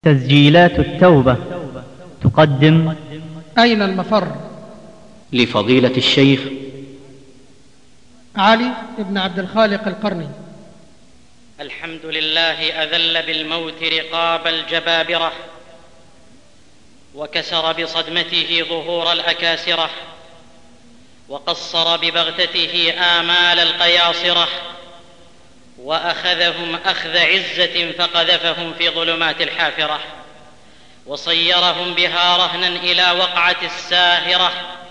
تسجيلات التوبة تقدم أين المفر؟ لفضيلة الشيخ علي بن عبد الخالق القرني. الحمد لله أذل بالموت رقاب الجبابرة، وكسر بصدمته ظهور الأكاسرة، وقصر ببغتته آمال القياصرة، وأخذهم أخذ عزة فقذفهم في ظلمات الحافرة، وصيرهم بها رهنا إلى وقعة الساهرة،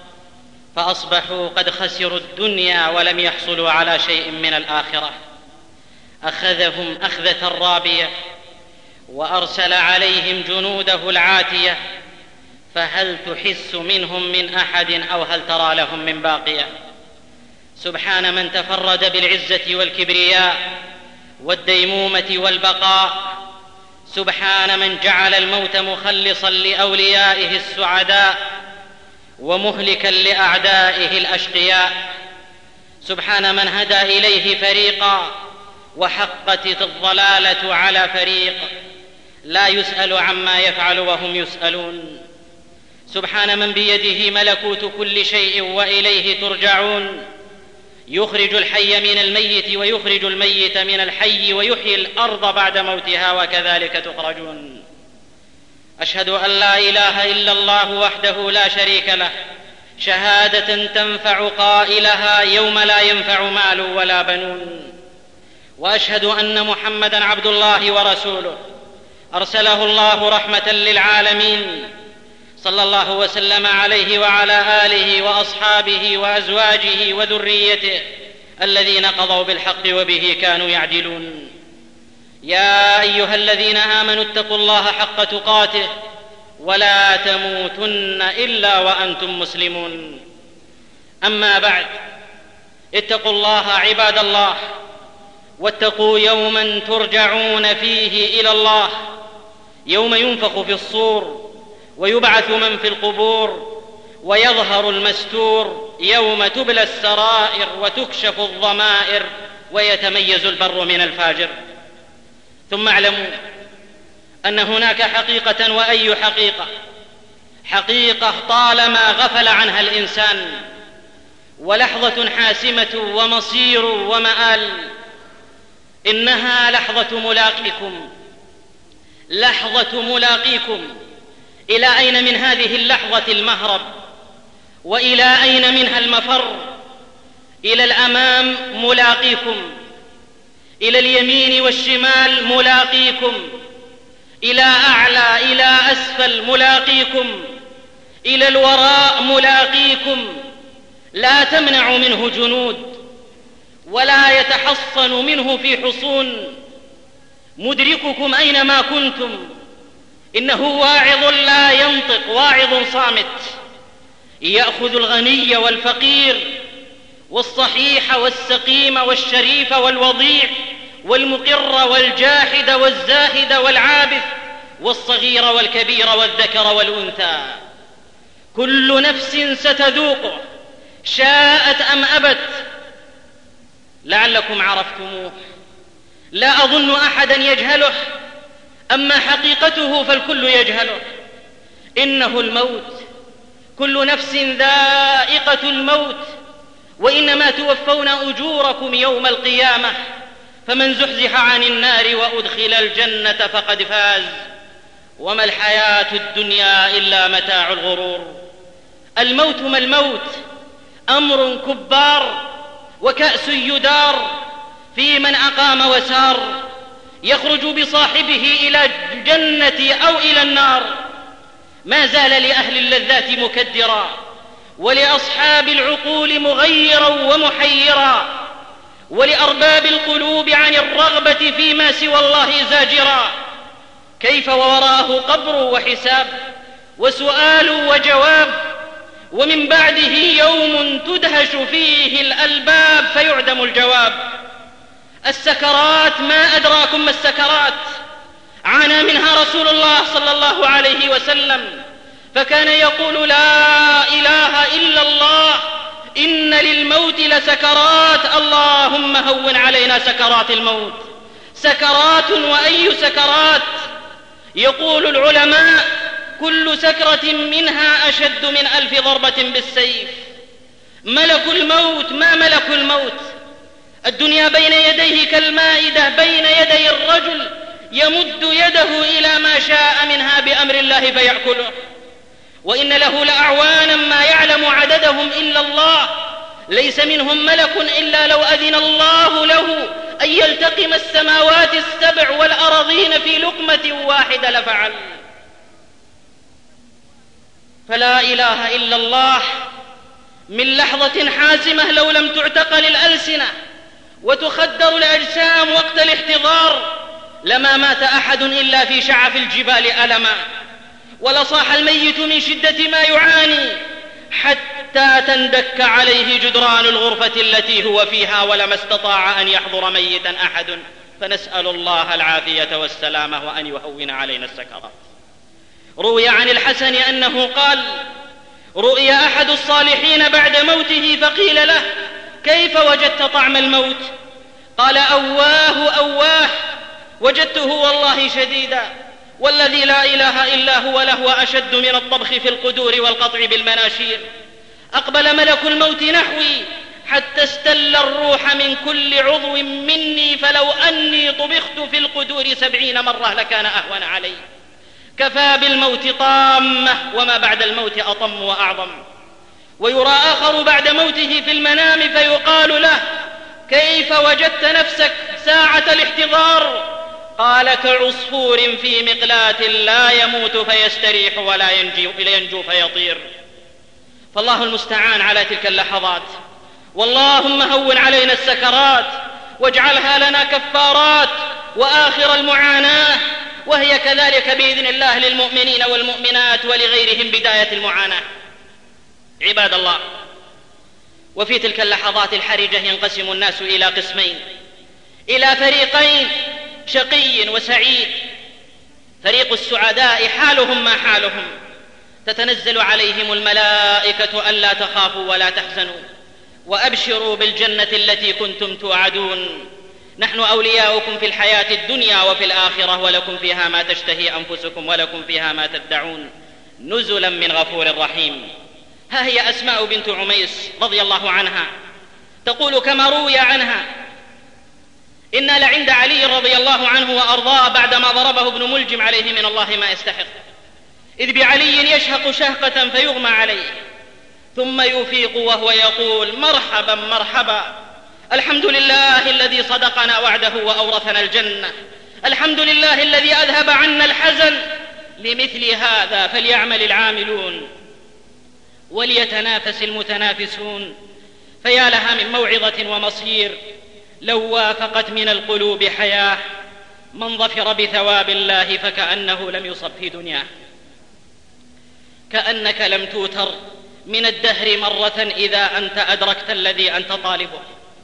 فأصبحوا قد خسروا الدنيا ولم يحصلوا على شيء من الآخرة. أخذهم أخذة رابية، وأرسل عليهم جنوده العاتية، فهل تحس منهم من أحد أو هل ترى لهم من باقية؟ سبحان من تفرد بالعزة والكبرياء والديمومة والبقاء، سبحان من جعل الموت مخلصا لأوليائه السعداء ومهلكا لأعدائه الأشقياء، سبحان من هدى إليه فريقا وحقت الضلالة على فريق، لا يسأل عما يفعل وهم يسألون، سبحان من بيده ملكوت كل شيء وإليه ترجعون، يخرج الحي من الميت ويخرج الميت من الحي ويحيي الأرض بعد موتها وكذلك تخرجون. أشهد أن لا إله إلا الله وحده لا شريك له، شهادة تنفع قائلها يوم لا ينفع مال ولا بنون. وأشهد أن محمدًا عبد الله ورسوله، أرسله الله رحمة للعالمين، صلى الله وسلم عليه وعلى آله وأصحابه وأزواجه وذريته الذين قضوا بالحق وبه كانوا يعدلون. يا أيها الذين آمنوا اتقوا الله حق تقاته ولا تموتن إلا وأنتم مسلمون. أما بعد، اتقوا الله عباد الله، واتقوا يوما ترجعون فيه إلى الله، يوم ينفخ في الصور ويبعث من في القبور ويظهر المستور، يوم تبلى السرائر وتكشف الضمائر ويتميز البر من الفاجر. ثم اعلموا أن هناك حقيقة، وأي حقيقة؟ حقيقة طالما غفل عنها الإنسان، ولحظة حاسمة ومصير ومآل، إنها لحظة ملاقيكم، لحظة ملاقيكم. إلى أين من هذه اللحظة المهرب؟ وإلى أين منها المفر؟ إلى الأمام ملاقيكم، إلى اليمين والشمال ملاقيكم، إلى أعلى إلى أسفل ملاقيكم، إلى الوراء ملاقيكم. لا تمنع منه جنود ولا يتحصن منه في حصون، مدرككم أينما كنتم. إنه واعظ لا ينطق، واعظ صامت، يأخذ الغني والفقير والصحيح والسقيم والشريف والوضيع والمقر والجاحد والزاهد والعابث والصغير والكبير والذكر والأنثى. كل نفس ستذوقه شاءت أم أبت. لعلكم عرفتموه، لا أظن أحدا يجهله، أما حقيقته فالكل يجهله. إنه الموت، كل نفس ذائقة الموت، وإنما توفون أجوركم يوم القيامة، فمن زحزح عن النار وأدخل الجنة فقد فاز، وما الحياة الدنيا إلا متاع الغرور. الموت ما الموت؟ أمر كبار وكأس يدار في من أقام وسار، يخرج بصاحبه إلى الجنة أو إلى النار. ما زال لأهل اللذات مكدرا، ولأصحاب العقول مغيرا ومحيرا، ولأرباب القلوب عن الرغبة فيما سوى الله زاجرا. كيف ووراءه قبر وحساب وسؤال وجواب، ومن بعده يوم تدهش فيه الألباب فيعدم الجواب. السكرات، ما أدراكم ما السكرات؟ عانى منها رسول الله صلى الله عليه وسلم، فكان يقول: لا إله إلا الله، إن للموت لسكرات، اللهم هون علينا سكرات الموت. سكرات، وأي سكرات! يقول العلماء: كل سكرة منها أشد من 1000 ضربة بالسيف. ملك الموت ما ملك الموت، الدنيا بين يديه كالمائدة بين يدي الرجل، يمد يده إلى ما شاء منها بأمر الله فيأكله. وإن له لأعوانا ما يعلم عددهم إلا الله، ليس منهم ملك إلا لو أذن الله له أن يلتقم السماوات السبع والأراضين في لقمة واحدة لفعل. فلا إله إلا الله من لحظة حاسمة لو لم تعتقل الألسنة وتخدر الأجسام وقت الاحتضار لما مات أحد إلا في شعف الجبال ألما، ولصاح الميت من شدة ما يعاني حتى تندك عليه جدران الغرفة التي هو فيها، ولما استطاع أن يحضر ميتا أحد. فنسأل الله العافية والسلامة وأن يهون علينا السكرات. روي عن الحسن أنه قال: رؤي أحد الصالحين بعد موته فقيل له: كيف وجدت طعم الموت؟ قال: أواه أواه، وجدته والله شديدا، والذي لا إله إلا هو لهو أشد من الطبخ في القدور والقطع بالمناشير. أقبل ملك الموت نحوي حتى استل الروح من كل عضو مني، فلو أني طبخت في القدور 70 مرة لكان أهون علي. كفى بالموت طامة، وما بعد الموت أطم وأعظم. ويرى آخر بعد موته في المنام فيقال له: كيف وجدت نفسك ساعة الاحتضار؟ قال: كعصفور في مقلاة لا يموت فيستريح ولا ينجو فيطير. فالله المستعان على تلك اللحظات. واللهم هون علينا السكرات واجعلها لنا كفارات وآخر المعاناة، وهي كذلك بإذن الله للمؤمنين والمؤمنات ولغيرهم بداية المعاناة. عباد الله، وفي تلك اللحظات الحرجة ينقسم الناس إلى قسمين، إلى فريقين: شقي وسعيد. فريق السعداء حالهم ما حالهم، تتنزل عليهم الملائكة ألا تخافوا ولا تحزنوا وأبشروا بالجنة التي كنتم توعدون، نحن أولياؤكم في الحياة الدنيا وفي الآخرة، ولكم فيها ما تشتهي أنفسكم ولكم فيها ما تدعون، نزلا من غفور رحيم. ها هي أسماء بنت عميس رضي الله عنها تقول كما روي عنها: إنا لعند علي رضي الله عنه وأرضاه بعدما ضربه ابن ملجم عليه من الله ما يستحق، إذ بعلي يشهق شهقة فيغمى عليه، ثم يفيق وهو يقول: مرحبا مرحبا، الحمد لله الذي صدقنا وعده وأورثنا الجنة، الحمد لله الذي أذهب عنا الحزن، لمثل هذا فليعمل العاملون وليتنافس المتنافسون. فيا لها من موعظة ومصير لو وافقت من القلوب حياة. من ظفر بثواب الله فكأنه لم يصب في دنياه، كأنك لم توتر من الدهر مرة إذا أنت أدركت الذي أنت طالبه.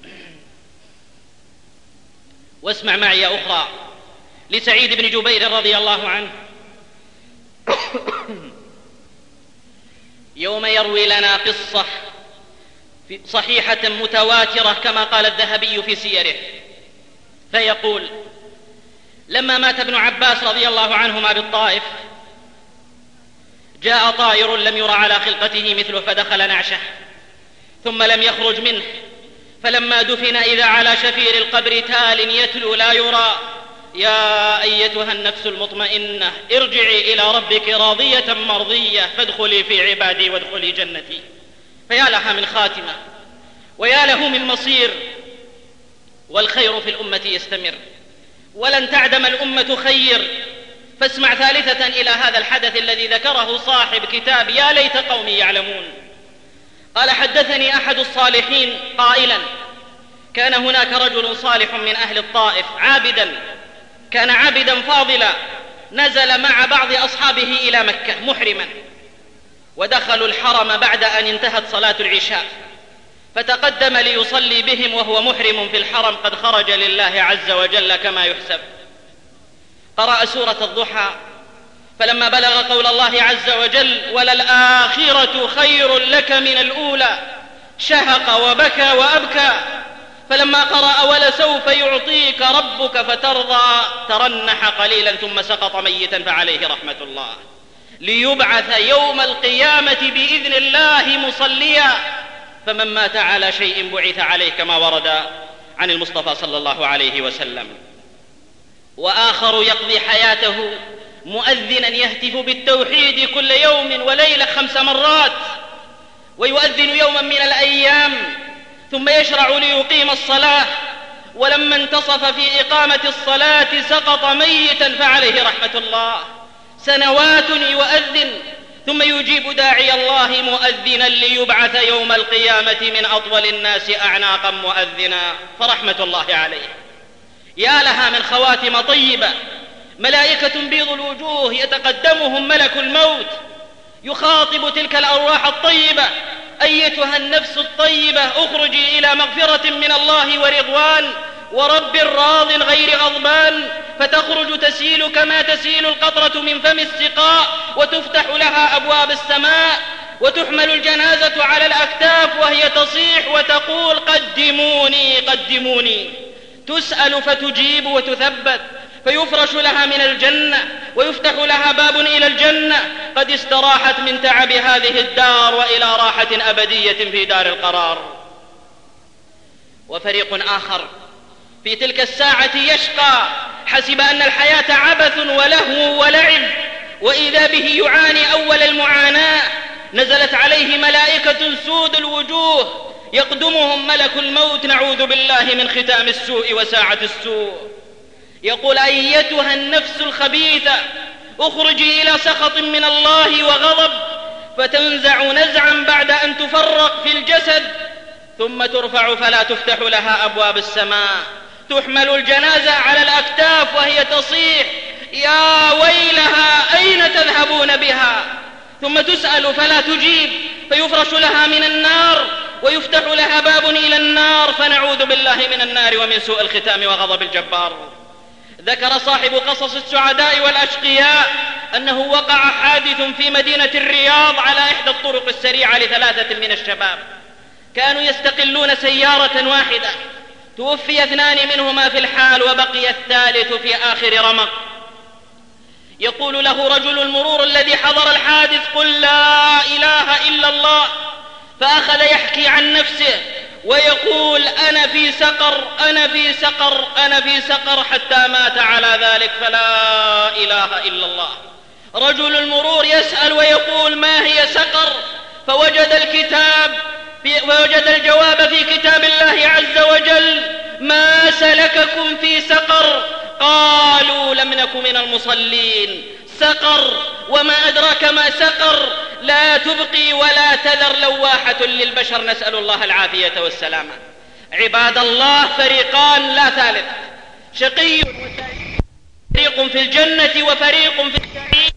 واسمع معي أخرى لسعيد بن جبير رضي الله عنه يوم يروي لنا قصة صحيحة متواترة كما قال الذهبي في سيره، فيقول: لما مات ابن عباس رضي الله عنهما بالطائف جاء طائر لم ير على خلقته مثله فدخل نعشه ثم لم يخرج منه، فلما دفن إذا على شفير القبر تال يتلو لا يرى: يا أيتها النفس المطمئنة ارجعي إلى ربك راضية مرضية فادخلي في عبادي وادخلي جنتي. فيا لها من خاتمة ويا له من مصير. والخير في الأمة يستمر ولن تعدم الأمة خير. فاسمع ثالثة إلى هذا الحدث الذي ذكره صاحب كتاب يا ليت قومي يعلمون. قال: حدثني أحد الصالحين قائلا: كان هناك رجل صالح من أهل الطائف عابدا، كان عابدا فاضلا، نزل مع بعض أصحابه إلى مكة محرما، ودخلوا الحرم بعد أن انتهت صلاة العشاء، فتقدم ليصلي بهم وهو محرم في الحرم قد خرج لله عز وجل كما يحسب. قرأ سورة الضحى، فلما بلغ قول الله عز وجل: وللآخرة خير لك من الأولى، شهق وبكى وأبكى، فلما قرأ ولسوف يعطيك ربك فترضى ترنح قليلا ثم سقط ميتا فعليه رحمة الله، ليبعث يوم القيامة بإذن الله مصليا. فمن مات على شيء بعث عليه كما ورد عن المصطفى صلى الله عليه وسلم. وآخر يقضي حياته مؤذنا يهتف بالتوحيد كل يوم وليلة 5 مرات، ويؤذن يوما من الأيام ثم يشرع ليقيم الصلاة، ولما انتصف في إقامة الصلاة سقط ميتا فعليه رحمة الله. سنوات يؤذن ثم يجيب داعي الله مؤذنا ليبعث يوم القيامة من أطول الناس أعناقا مؤذنا، فرحمة الله عليه. يا لها من خواتم طيبة، ملائكة بيض الوجوه يتقدمهم ملك الموت يخاطب تلك الأرواح الطيبة: أيتها النفس الطيبة اخرجي إلى مغفرة من الله ورضوان ورب راض غير غضبان. فتخرج تسيل كما تسيل القطرة من فم السقاء، وتفتح لها أبواب السماء، وتحمل الجنازة على الأكتاف وهي تصيح وتقول: قدموني قدموني. تسأل فتجيب وتثبت، فيفرش لها من الجنة ويفتح لها باب إلى الجنة، قد استراحت من تعب هذه الدار وإلى راحة أبدية في دار القرار. وفريق آخر في تلك الساعة يشقى، حسب أن الحياة عبث ولهو ولعب، وإذا به يعاني أول المعاناة. نزلت عليه ملائكة سود الوجوه يقدمهم ملك الموت، نعوذ بالله من ختام السوء وساعة السوء. يقول: أيتها النفس الخبيثة اخرجي إلى سخط من الله وغضب، فتنزع نزعا بعد أن تفرق في الجسد، ثم ترفع فلا تفتح لها أبواب السماء. تحمل الجنازة على الأكتاف وهي تصيح: يا ويلها أين تذهبون بها؟ ثم تسأل فلا تجيب، فيفرش لها من النار ويفتح لها باب إلى النار، فنعوذ بالله من النار ومن سوء الختام وغضب الجبار. ذكر صاحب قصص السعداء والأشقياء أنه وقع حادث في مدينة الرياض على إحدى الطرق السريعة ل3 من الشباب، كانوا يستقلون سيارة واحدة، توفي 2 منهما في الحال وبقي الثالث في آخر رمق. يقول له رجل المرور الذي حضر الحادث: قل لا إله إلا الله. فأخذ يحكي عن نفسه ويقول: أنا في سقر أنا في سقر أنا في سقر، حتى مات على ذلك، فلا إله إلا الله. رجل المرور يسأل ويقول: ما هي سقر؟ فوجد الجواب في كتاب الله عز وجل: ما سلككم في سقر؟ قالوا: لم نك من المصلين. سقر، وما أدراك ما سقر، لا تبقي ولا تذر، لواحة للبشر، نسأل الله العافية والسلامة. عباد الله، فريقان لا ثالث، شقي وسعيد، فريق في الجنة وفريق في السعير،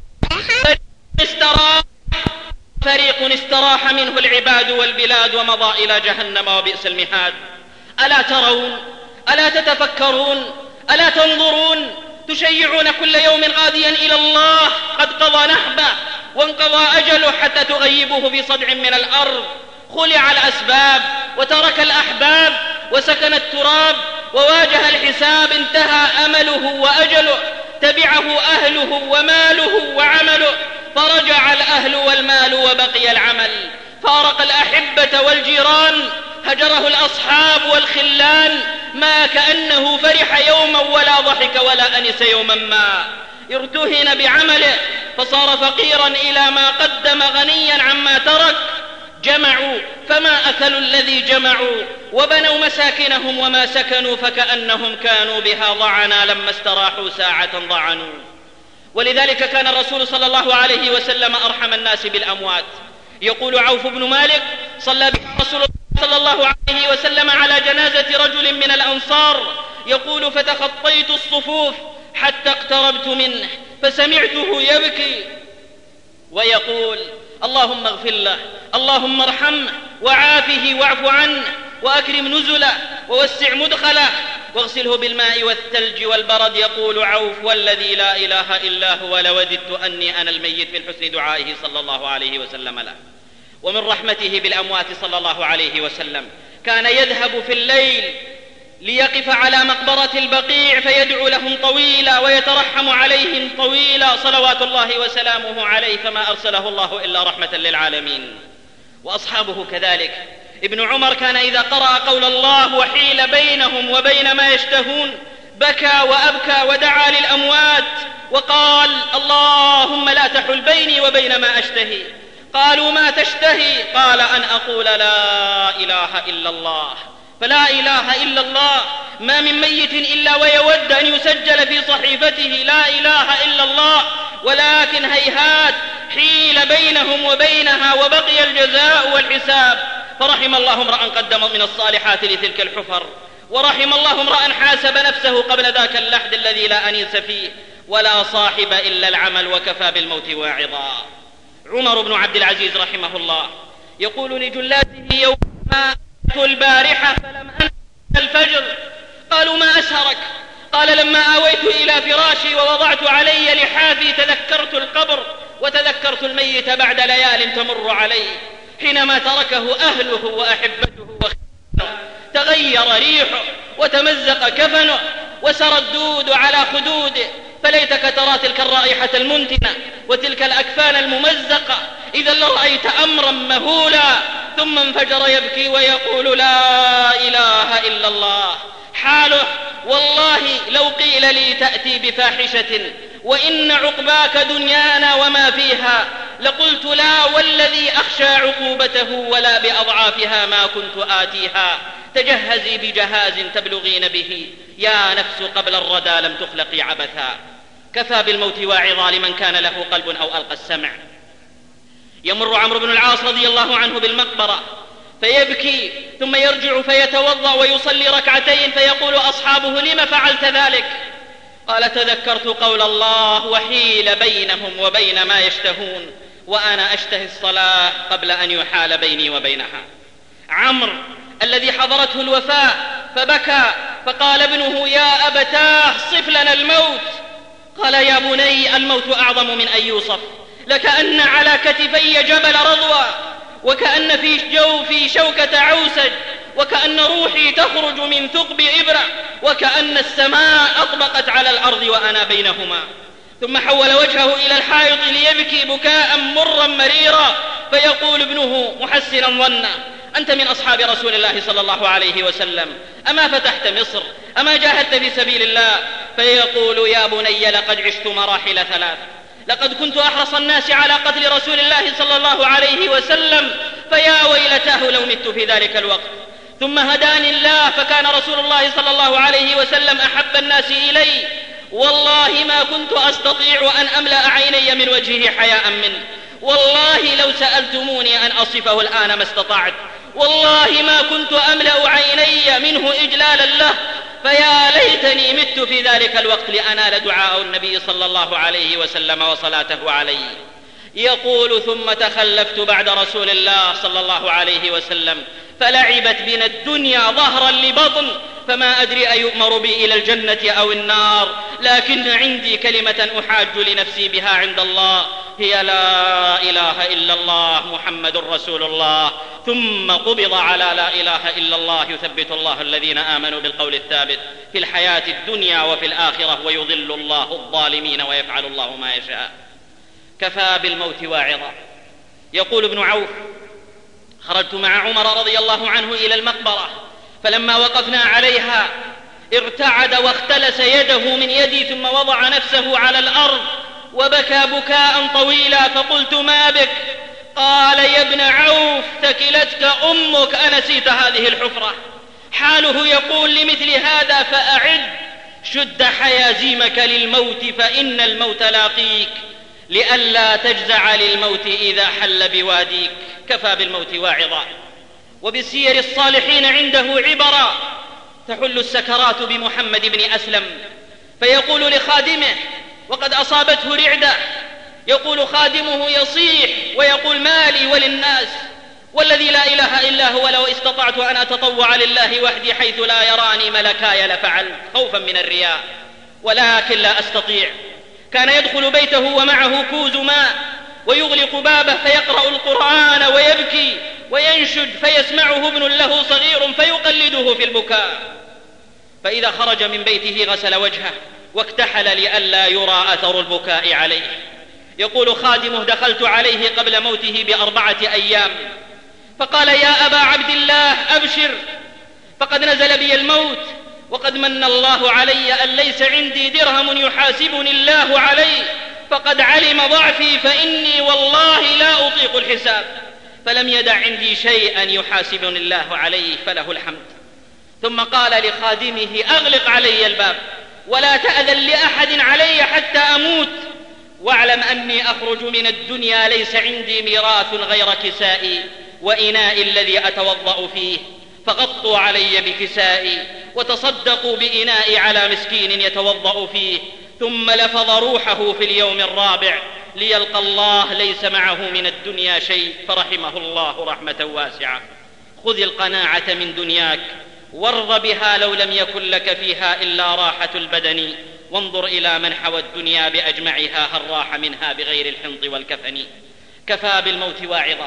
فريق استراح منه العباد والبلاد ومضى إلى جهنم وبئس المهاد. ألا ترون؟ ألا تتفكرون؟ ألا تنظرون؟ تشيعون كل يوم غاديا إلى الله قد قضى نحبه وانقضى أجله، حتى تغيبوه في صدع من الأرض. خلع الأسباب وترك الأحباب وسكن التراب وواجه الحساب، انتهى أمله وأجله، تبعه أهله وماله وعمله، فرجع الأهل والمال وبقي العمل. فارق الأحبة والجيران، هجره الأصحاب والخلان، ما كأنه فرح يوما ولا ضحك ولا أنس يوما ما. ارتهن بعمله فصار فقيرا إلى ما قدم، غنيا عما ترك. جمعوا فما أكلوا الذي جمعوا، وبنوا مساكنهم وما سكنوا، فكأنهم كانوا بها ضعنا، لما استراحوا ساعة ضعنوا. ولذلك كان الرسول صلى الله عليه وسلم أرحم الناس بالأموات. يقول عوف بن مالك: صلى بنا رسول الله صلى الله عليه وسلم على جنازة رجل من الأنصار، يقول: فتخطيت الصفوف حتى اقتربت منه فسمعته يبكي ويقول: اللهم اغفر له، اللهم ارحمه، وعافه واعف عنه، وأكرم نزله، ووسع مدخله، واغسله بالماء والثلج والبرد. يقول عوف: والذي لا إله إلا هو لوددت أني أنا الميت، من حسن دعائه صلى الله عليه وسلم له. ومن رحمته بالأموات صلى الله عليه وسلم كان يذهب في الليل ليقف على مقبرة البقيع فيدعو لهم طويلا ويترحم عليهم طويلا صلوات الله وسلامه عليه، فما أرسله الله إلا رحمة للعالمين. وأصحابه كذلك. ابن عمر كان إذا قرأ قول الله وحيل بينهم وبين ما يشتهون بكى وأبكى ودعا للأموات وقال اللهم لا تحل بيني وبين ما أشتهي. قالوا ما تشتهي؟ قال أن أقول لا إله إلا الله. فلا إله إلا الله ما من ميت إلا ويود أن يسجل في صحيفته لا إله إلا الله، ولكن هيهات حيل بينهم وبينها وبقي الجزاء والحساب. فرحم الله امرأ قدم من الصالحات لتلك الحفر، ورحم الله امرأ حاسب نفسه قبل ذاك اللحد الذي لا أنيس فيه، ولا صاحب إلا العمل وكفى بالموت واعظا. عمر بن عبد العزيز رحمه الله يقول لجلاته يوم ما البارحة فلم أنم الفجر. قالوا ما أسهرك؟ قال لما آويت إلى فراشي ووضعت علي لحافي تذكرت القبر وتذكرت الميت بعد ليال تمر علي. حينما تركه أهله وأحبته وخيانه تغير ريحه وتمزق كفنه وسرى الدود على خدوده. فليتك ترى تلك الرائحة المنتنة وتلك الأكفان الممزقة، إذا لرأيت أمرا مهولا. ثم انفجر يبكي ويقول لا إله إلا الله. حاله والله لو قيل لي تأتي بفاحشة وإن عقباك دنيانا وما فيها لقلت لا والذي أخشى عقوبته ولا بأضعافها ما كنت آتيها. تجهزي بجهاز تبلغين به يا نفس قبل الردى لم تخلقي عبثا. كفى بالموت واعظا لمن كان له قلب أو ألقى السمع. يمر عمرو بن العاص رضي الله عنه بالمقبرة فيبكي ثم يرجع فيتوضأ ويصلي ركعتين فيقول أصحابه لم فعلت ذلك؟ قال تذكرت قول الله وحيل بينهم وبين ما يشتهون وأنا أشتهي الصلاة قبل أن يحال بيني وبينها. عمرو الذي حضرته الوفاة فبكى فقال ابنه يا أبتاه صف لنا الموت. قال يا بني الموت أعظم من أن يوصف، لكأن على كتفي جبل رضوى وكأن في جوفي شوكة عوسج وكأن روحي تخرج من ثقب إبرة وكأن السماء أطبقت على الأرض وأنا بينهما. ثم حول وجهه إلى الحائط ليبكي بكاء مرا مريرا فيقول ابنه محسنا ظنه أنت من أصحاب رسول الله صلى الله عليه وسلم، أما فتحت مصر؟ أما جاهدت في سبيل الله؟ فيقول يا بني لقد عشت مراحل ثلاث، لقد كنت أحرص الناس على قتل رسول الله صلى الله عليه وسلم فيا ويلتاه لو مت في ذلك الوقت. ثم هداني الله فكان رسول الله صلى الله عليه وسلم أحب الناس إلي، والله ما كنت أستطيع أن أملأ عيني من وجهه حياء منه، والله لو سألتموني أن أصفه الآن ما استطعت، والله ما كنت أملأ عيني منه إجلالا له، فيا ليتني مت في ذلك الوقت لأنال دعاء النبي صلى الله عليه وسلم وصلاته عليه. يقول ثم تخلفت بعد رسول الله صلى الله عليه وسلم فلعبت بنا الدنيا ظهرا لبطن فما أدري أيؤمر بي إلى الجنة أو النار، لكن عندي كلمة أحاج لنفسي بها عند الله هي لا إله إلا الله محمد رسول الله. ثم قبض على لا إله إلا الله يثبت الله الذين آمنوا بالقول الثابت في الحياة الدنيا وفي الآخرة ويضل الله الظالمين ويفعل الله ما يشاء. كفى بالموت واعظا. يقول ابن عوف خرجت مع عمر رضي الله عنه إلى المقبرة فلما وقفنا عليها ارتعد واختلس يده من يدي ثم وضع نفسه على الأرض وبكى بكاء طويلا فقلت ما بك؟ قال يا ابن عوف ثكلتك أمك أنسيت هذه الحفرة. حاله يقول لمثل هذا فأعد شد حيازيمك للموت فإن الموت لاقيك لئلا تجزع للموت إذا حل بواديك. كفى بالموت واعظا. وبسير الصالحين عنده عبرا تحل السكرات بمحمد بن أسلم فيقول لخادمه وقد أصابته رعدة، يقول خادمه يصيح ويقول مالي وللناس والذي لا إله إلا هو لو استطعت أن أتطوع لله وحدي حيث لا يراني ملكاي لفعلت خوفا من الرياء ولكن لا أستطيع. كان يدخل بيته ومعه كوز ماء ويغلق بابه فيقرأ القرآن ويبكي وينشد فيسمعه ابن له صغير فيقلده في البكاء. فإذا خرج من بيته غسل وجهه واكتحل لئلا يرى أثر البكاء عليه. يقول خادمه: دخلت عليه قبل موته ب4 أيام فقال: يا أبا عبد الله أبشر، فقد نزل بي الموت، وقد من الله علي أن ليس عندي درهم يحاسبني الله عليه، فقد علم ضعفي فإني والله لا أطيق الحساب، فلم يدع عندي شيئا يحاسبني الله عليه، فله الحمد. ثم قال لخادمه: أغلق علي الباب ولا تأذن لأحد علي حتى أموت، واعلم أني أخرج من الدنيا ليس عندي ميراث غير كسائي وإناء الذي أتوضأ فيه، فغطوا علي بكسائي وتصدقوا بإنائي على مسكين يتوضأ فيه، ثم لفظ روحه في اليوم الرابع ليلقى الله ليس معه من الدنيا شيء، فرحمه الله رحمة واسعة. خذ القناعة من دنياك وارض بها لو لم يكن لك فيها إلا راحة البدن، وانظر إلى من حوى الدنيا بأجمعها هل راح منها بغير الحنط والكفن. كفى بالموت واعظا،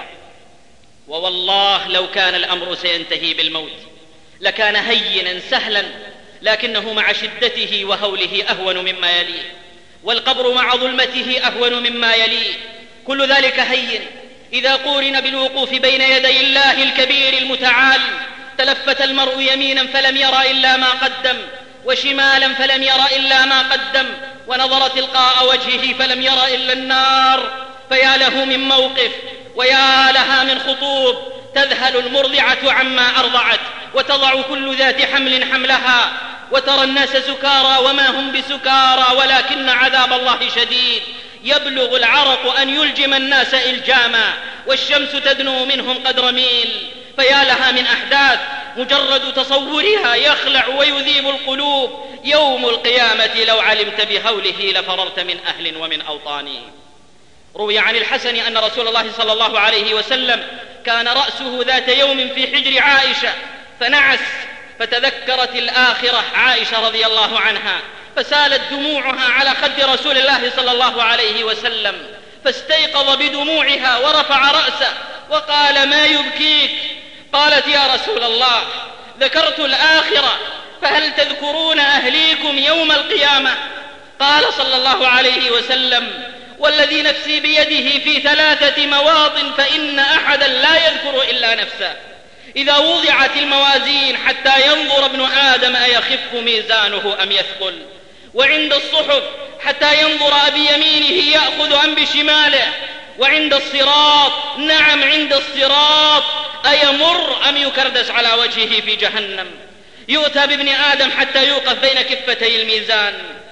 ووالله لو كان الأمر سينتهي بالموت لكان هينا سهلا، لكنه مع شدته وهوله أهون مما يليه، والقبر مع ظلمته أهون مما يليه. كل ذلك هين إذا قورن بالوقوف بين يدي الله الكبير المتعال. تلفت المرء يمينا فلم يرى إلا ما قدم، وشمالا فلم يرى إلا ما قدم، ونظر تلقاء وجهه فلم يرى إلا النار. فيا له من موقف ويا لها من خطوب. تذهل المرضعة عما أرضعت وتضع كل ذات حمل حملها، وترى الناس سكارى وما هم بسكارى ولكن عذاب الله شديد. يبلغ العرق أن يلجم الناس إلجاما، والشمس تدنو منهم قدر ميل. فيا لها من أحداث مجرد تصورها يخلع ويذيب القلوب. يوم القيامة لو علمت بهوله لفررت من أهل ومن أوطانه. روي عن الحسن أن رسول الله صلى الله عليه وسلم كان رأسه ذات يوم في حجر عائشة فنعس، فتذكرت الآخرة عائشة رضي الله عنها، فسالت دموعها على خد رسول الله صلى الله عليه وسلم، فاستيقظ بدموعها ورفع رأسه وقال: ما يبكيك؟ قالت: يا رسول الله، ذكرت الآخرة، فهل تذكرون أهليكم يوم القيامة؟ قال صلى الله عليه وسلم: والذي نفسي بيده في 3 مواطن فإن أحدا لا يذكر إلا نفسه. إذا وضعت الموازين حتى ينظر ابن آدم أيخف ميزانه أم يثقل، وعند الصحف حتى ينظر بيمينه يأخذ أم بشماله، وعند الصراط، نعم عند الصراط، أيمر أم يكردس على وجهه في جهنم. يؤتى بابن آدم حتى يوقف بين كفتي الميزان.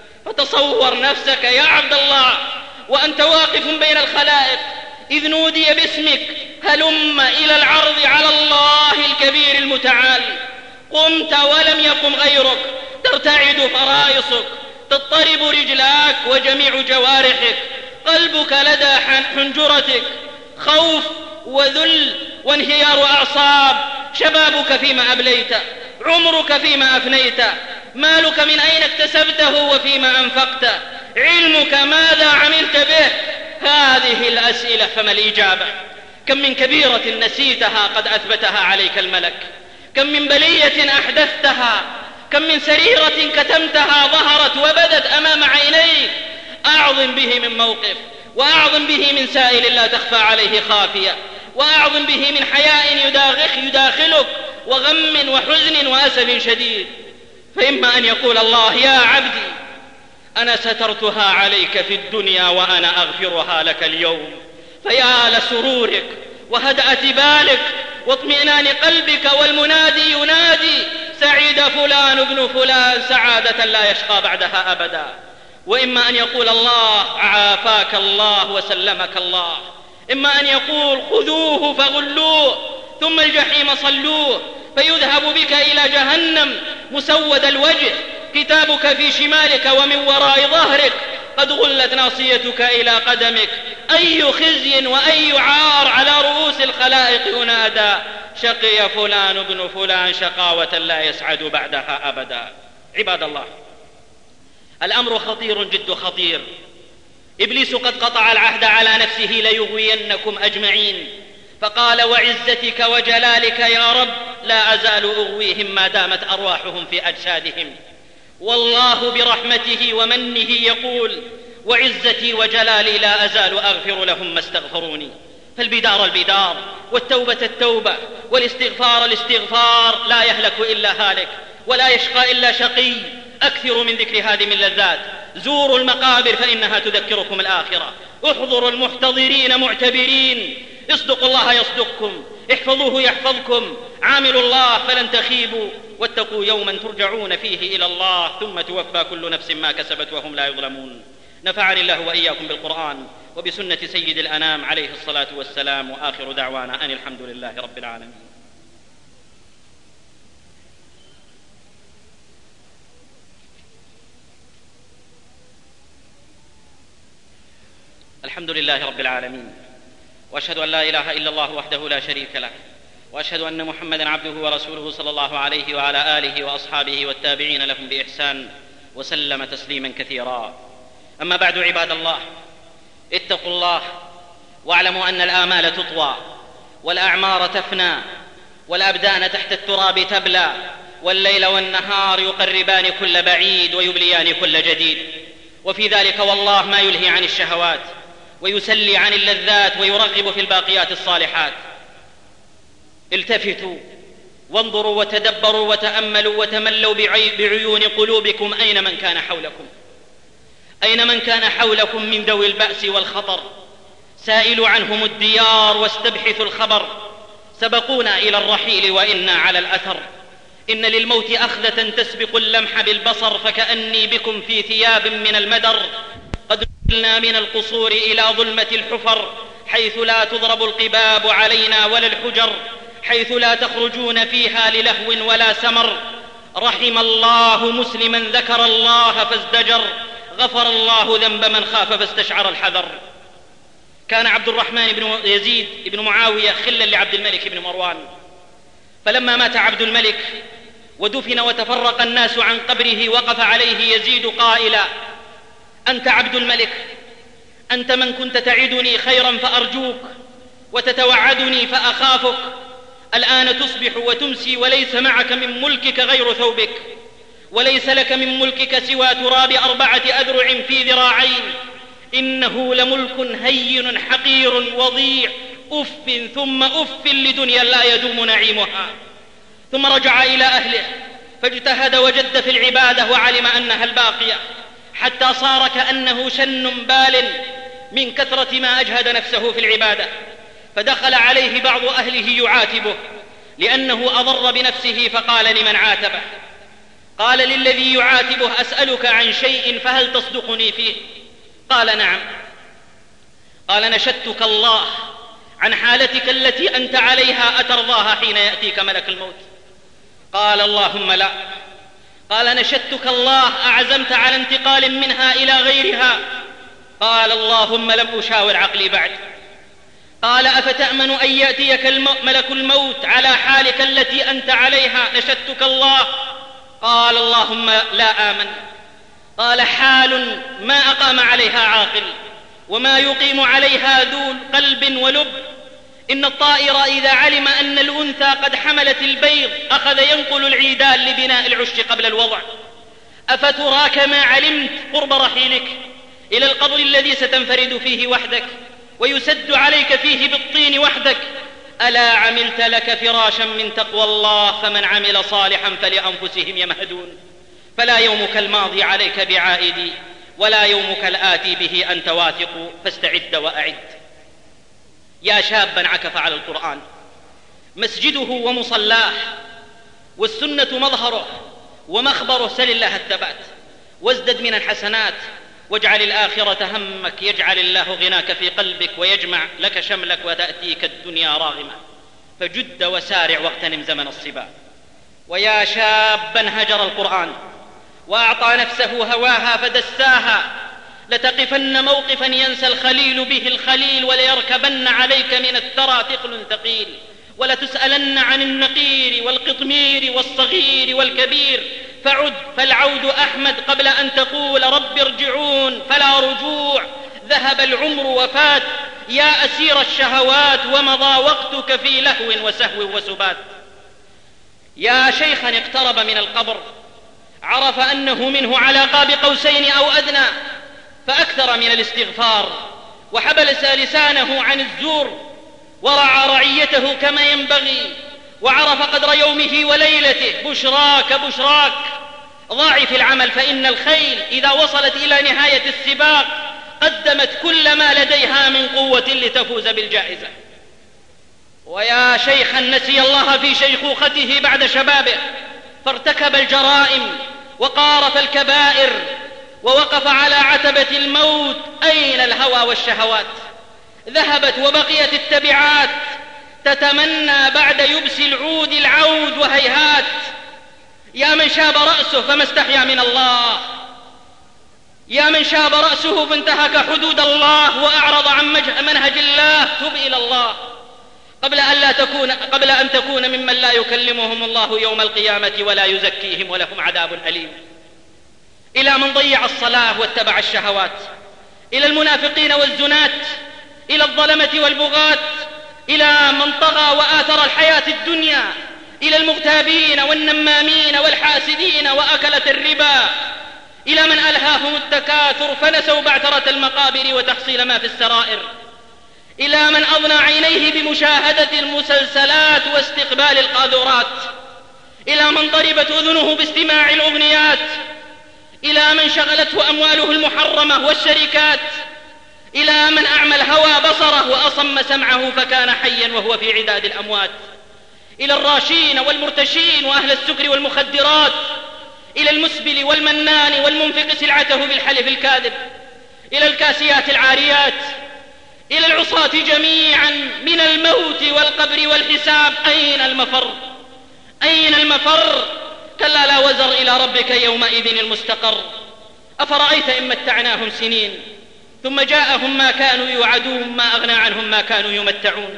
فتصور نفسك يا عبد الله وأنت واقف بين الخلائق إذ نودي باسمك: هلم إلى العرض على الله الكبير المتعال. قمت ولم يقم غيرك، ترتعد فرائصك، تضطرب رجلاك وجميع جوارحك، قلبك لدى حنجرتك، خوف وذل وانهيار أعصاب. شبابك فيما أبليت، عمرك فيما أفنيت، مالك من أين اكتسبته وفيما أنفقت، علمك ماذا عملت به. هذه الأسئلة فما الإجابة؟ كم من كبيرة نسيتها قد أثبتها عليك الملك، كم من بلية أحدثتها، كم من سريرة كتمتها ظهرت وبدت أمام عينيك. أعظم به من موقف، وأعظم به من سائل لا تخفى عليه خافية، وأعظم به من حياء يداخلك، وغم وحزن وأسف شديد. فإما أن يقول الله: يا عبدي أنا سترتها عليك في الدنيا وأنا أغفرها لك اليوم. فيا لسرورك وهدأة بالك واطمئنان قلبك، والمنادي ينادي: سعيد فلان ابن فلان سعادة لا يشقى بعدها أبدا. وإما أن يقول الله: عافاك الله وسلمك الله. إما أن يقول: خذوه فغلوه ثم الجحيم صلوه، فيذهب بك إلى جهنم مسود الوجه، كتابك في شمالك ومن وراء ظهرك، قد غلت ناصيتك إلى قدمك. أي خزي وأي عار على رؤوس الخلائق ينادى: شقي فلان ابن فلان شقاوة لا يسعد بعدها أبدا. عباد الله، الأمر خطير جد خطير. إبليس قد قطع العهد على نفسه ليغوينكم أجمعين، فقال: وعزتك وجلالك يا رب لا أزال أغويهم ما دامت أرواحهم في أجسادهم. والله برحمته ومنه يقول: وعزتي وجلالي لا أزال أغفر لهم ما استغفروني. فالبدار البدار، والتوبة التوبة، والاستغفار الاستغفار. لا يهلك إلا هالك، ولا يشقى إلا شقي. أكثروا من ذكر هذه اللذات. زوروا المقابر فإنها تذكركم الآخرة. احضروا المحتضرين معتبرين. اصدقوا الله يصدقكم، احفظوه يحفظكم، عاملوا الله فلن تخيبوا، واتقوا يوما ترجعون فيه إلى الله ثم توفى كل نفس ما كسبت وهم لا يظلمون. نفعني الله وإياكم بالقرآن وبسنة سيد الأنام عليه الصلاة والسلام، وآخر دعوانا أن الحمد لله رب العالمين. الحمد لله رب العالمين، وأشهد أن لا إله إلا الله وحده لا شريك له، وأشهد أن محمدًا عبده ورسوله صلى الله عليه وعلى آله وأصحابه والتابعين لهم بإحسان وسلم تسليمًا كثيرا. أما بعد، عباد الله، اتقوا الله واعلموا أن الآمال تطوى، والأعمار تفنى، والأبدان تحت التراب تبلى، والليل والنهار يقربان كل بعيد ويبليان كل جديد. وفي ذلك والله ما يلهي عن الشهوات ويسلي عن اللذات ويرغب في الباقيات الصالحات. التفتوا وانظروا وتدبروا وتأملوا وتملوا بعيون قلوبكم أين من كان حولكم، أين من كان حولكم من ذوي البأس والخطر. سائلوا عنهم الديار واستبحثوا الخبر. سبقونا إلى الرحيل وإنا على الأثر. إن للموت أخذة تسبق اللمح بالبصر، فكأني بكم في ثياب من المدر. قد نزلنا من القصور إلى ظلمة الحفر، حيث لا تضرب القباب علينا ولا الحجر، حيث لا تخرجون فيها للهو ولا سمر. رحم الله مسلما ذكر الله فازدجر، غفر الله ذنب من خاف فاستشعر الحذر. كان عبد الرحمن بن يزيد بن معاوية خلا لعبد الملك بن مروان، فلما مات عبد الملك ودفن وتفرق الناس عن قبره، وقف عليه يزيد قائلا: أنت عبد الملك، أنت من كنت تعدني خيرا فأرجوك وتتوعدني فأخافك. الآن تصبح وتمسي وليس معك من ملكك غير ثوبك، وليس لك من ملكك سوى تراب 4 أذرع في ذراعين. إنه لملك هين حقير وضيع، أف ثم أف لدنيا لا يدوم نعيمها. ثم رجع إلى أهله فاجتهد وجد في العبادة وعلم أنها الباقية، حتى صار كأنه شن بال من كثرة ما أجهد نفسه في العبادة. فدخل عليه بعض أهله يعاتبه لأنه أضر بنفسه، فقال لمن عاتبه، قال للذي يعاتبه: أسألك عن شيء فهل تصدقني فيه؟ قال: نعم. قال: نشدتك الله عن حالتك التي أنت عليها، أترضاها حين يأتيك ملك الموت؟ قال: اللهم لا. قال: نشدتك الله أعزمت على انتقال منها إلى غيرها؟ قال: اللهم لم أشاور عقلي بعد. قال: أفتأمن أن يأتيك ملك الموت على حالك التي أنت عليها؟ نشدتك الله. قال: اللهم لا آمن. قال: حال ما أقام عليها عاقل، وما يقيم عليها ذو قلب ولب. إن الطائر إذا علم أن الأنثى قد حملت البيض أخذ ينقل العيدان لبناء العش قبل الوضع. أفتراك ما علمت قرب رحيلك إلى القبر الذي ستنفرد فيه وحدك ويسد عليك فيه بالطين وحدك؟ ألا عملت لك فراشا من تقوى الله؟ فمن عمل صالحا فلأنفسهم يمهدون. فلا يومك الماضي عليك بعائد، ولا يومك الآتي به أنت واثق، فاستعد وأعد. يا شابا عكف على القرآن، مسجده ومصلاه، والسنة مظهره ومخبره، سل الله الثبات وازدد من الحسنات، واجعل الآخرة همك، يجعل الله غناك في قلبك ويجمع لك شملك، وتأتيك الدنيا راغمة، فجد وسارع واغتنم زمن الصبا. ويا شابا هجر القرآن وأعطى نفسه هواها فدساها، لتقفن موقفا ينسى الخليل به الخليل، وليركبن عليك من الثرى ثقل ثقيل، ولتسألن عن النقير والقطمير والصغير والكبير. فعد، فالعود أحمد قبل أن تقول رب ارجعون، فلا رجوع. ذهب العمر وفات يا أسير الشهوات، ومضى وقتك في لهو وسهو وسبات. يا شيخا اقترب من القبر عرف أنه منه على قاب قوسين أو أدنى، فأكثر من الاستغفار وحبس لسانه عن الزور ورعى رعيته كما ينبغي، وعرف قدر يومه وليلته. بشراك بشراك، ضاعف العمل، فإن الخيل إذا وصلت إلى نهاية السباق قدمت كل ما لديها من قوة لتفوز بالجائزة. ويا شيخا نسي الله في شيخوخته بعد شبابه فارتكب الجرائم وقارف الكبائر ووقف على عتبة الموت. أين الهوى والشهوات؟ ذهبت وبقيت التبعات تتمنى بعد يبس العود العود، وهيهات. يا من شاب رأسه فما استحيا من الله، يا من شاب رأسه فانتهك حدود الله وأعرض عن منهج الله، تب إلى الله قبل أن تكون ممن لا يكلمهم الله يوم القيامة ولا يزكيهم ولهم عذاب أليم. إلى من ضيع الصلاة واتبع الشهوات، إلى المنافقين والزنات، إلى الظلمة والبغاة، إلى من طغى وآثر الحياة الدنيا، إلى المغتابين والنمامين والحاسدين وأكلة الربا، إلى من ألهاهم التكاثر فنسوا بعثرة المقابر وتحصيل ما في السرائر، إلى من أضنى عينيه بمشاهدة المسلسلات واستقبال القاذورات، إلى من ضربت أذنه باستماع الأغنيات، إلى من شغلته أمواله المحرمة والشركات، إلى من أعمى الهوى بصره وأصم سمعه فكان حيا وهو في عداد الأموات، إلى الراشين والمرتشين وأهل السكر والمخدرات، إلى المسبل والمنان والمنفق سلعته بالحلف الكاذب، إلى الكاسيات العاريات، إلى العصاة جميعا من الموت والقبر والحساب. أين المفر؟ أين المفر؟ كلا لا وزر إلى ربك يومئذ المستقر. أفرأيت إن متعناهم سنين ثم جاءهم ما كانوا يوعدون ما أغنى عنهم ما كانوا يمتعون،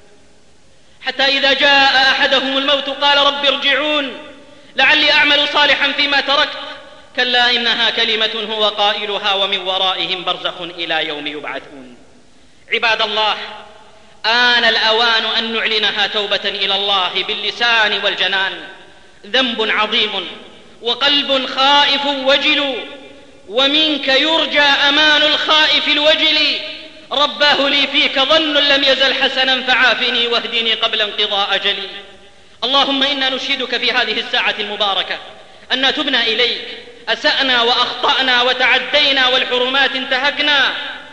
حتى إذا جاء أحدهم الموت قال رب ارجعون لعلي أعمل صالحا فيما تركت، كلا إنها كلمة هو قائلها ومن ورائهم برزخ إلى يوم يبعثون. عباد الله، آن الأوان أن نعلنها توبة إلى الله باللسان والجنان. ذنب عظيم وقلب خائف وجل، ومنك يرجى أمان الخائف الوجل. رباه لي فيك ظن لم يزل حسنا فعافني واهدني قبل انقضاء أجلي. اللهم إنا نشهدك في هذه الساعة المباركة أن تبنا إليك، أسأنا وأخطأنا وتعدينا والحرمات انتهكنا،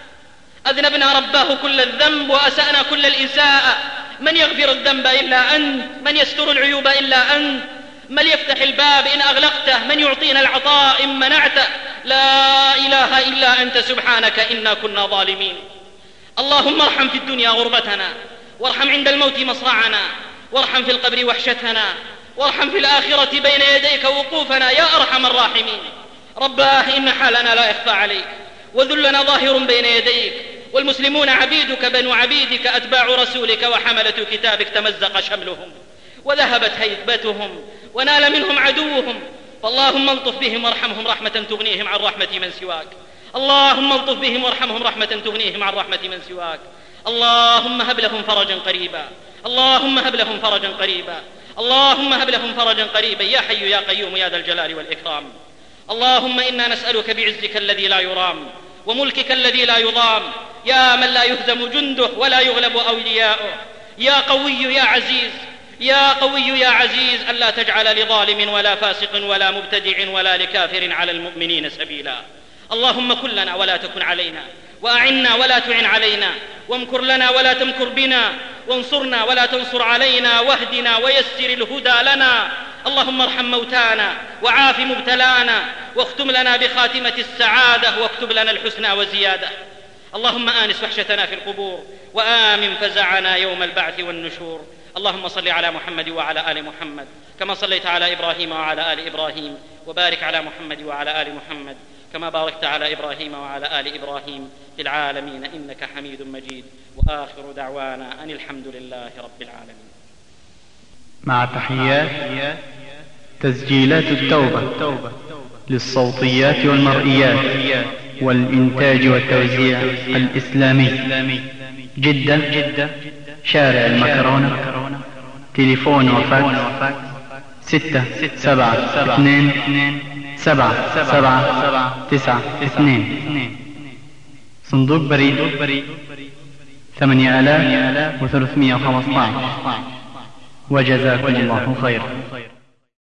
أذنبنا رباه كل الذنب وأسأنا كل الإساءة. من يغفر الذنب إلا أنت، من يستر العيوب إلا أنت، من يفتح الباب إن أغلقته، من يعطينا العطاء إن منعته. لا إله إلا أنت سبحانك إنا كنا ظالمين. اللهم ارحم في الدنيا غربتنا، وارحم عند الموت مصرعنا، وارحم في القبر وحشتنا، وارحم في الآخرة بين يديك وقوفنا يا أرحم الراحمين. رباه إن حالنا لا يخفى عليك، وذلنا ظاهر بين يديك، والمسلمون عبيدك بنو عبيدك أتباع رسولك وحملة كتابك تمزق شملهم وذهبت هيبتهم ونال منهم عدوهم، فاللهم الطف بهم وارحمهم رحمة تغنيهم عن رحمة من سواك. اللهم الطف بهم وارحمهم رحمة تغنيهم عن رحمة من سواك. اللهم هب لهم فرجا قريبا، اللهم هب لهم فرجا قريبا، اللهم هب لهم فرجا قريبا يا حي يا قيوم يا ذا الجلال والإكرام. اللهم إنا نسألك بعزك الذي لا يرام وملكك الذي لا يضام، يا من لا يهزم جنده ولا يغلب أولياؤه، يا قوي يا عزيز، يا قوي يا عزيز، ألا تجعل لظالم ولا فاسق ولا مبتدع ولا لكافر على المؤمنين سبيلا. اللهم كن لنا ولا تكن علينا، وأعنا ولا تعن علينا، وامكر لنا ولا تمكر بنا، وانصرنا ولا تنصر علينا، واهدنا ويسر الهدى لنا. اللهم ارحم موتانا وعاف مبتلانا، واختم لنا بخاتمة السعادة، واكتب لنا الحسنى وزيادة. اللهم آنس وحشتنا في القبور، وآمن فزعنا يوم البعث والنشور. اللهم صل على محمد وعلى آل محمد كما صليت على إبراهيم وعلى آل إبراهيم، وبارك على محمد وعلى آل محمد كما باركت على إبراهيم وعلى آل إبراهيم في العالمين إنك حميد مجيد. وآخر دعوانا أن الحمد لله رب العالمين. مع تحيات تسجيلات التوبة للصوتيات والمرئيات والإنتاج والتوزيع الإسلامي، جدة، شارع المكرونة، تليفون وفاكس 6 7 2 7 7 9 2. صندوق بريد 8315. وجزاكم الله خيرا.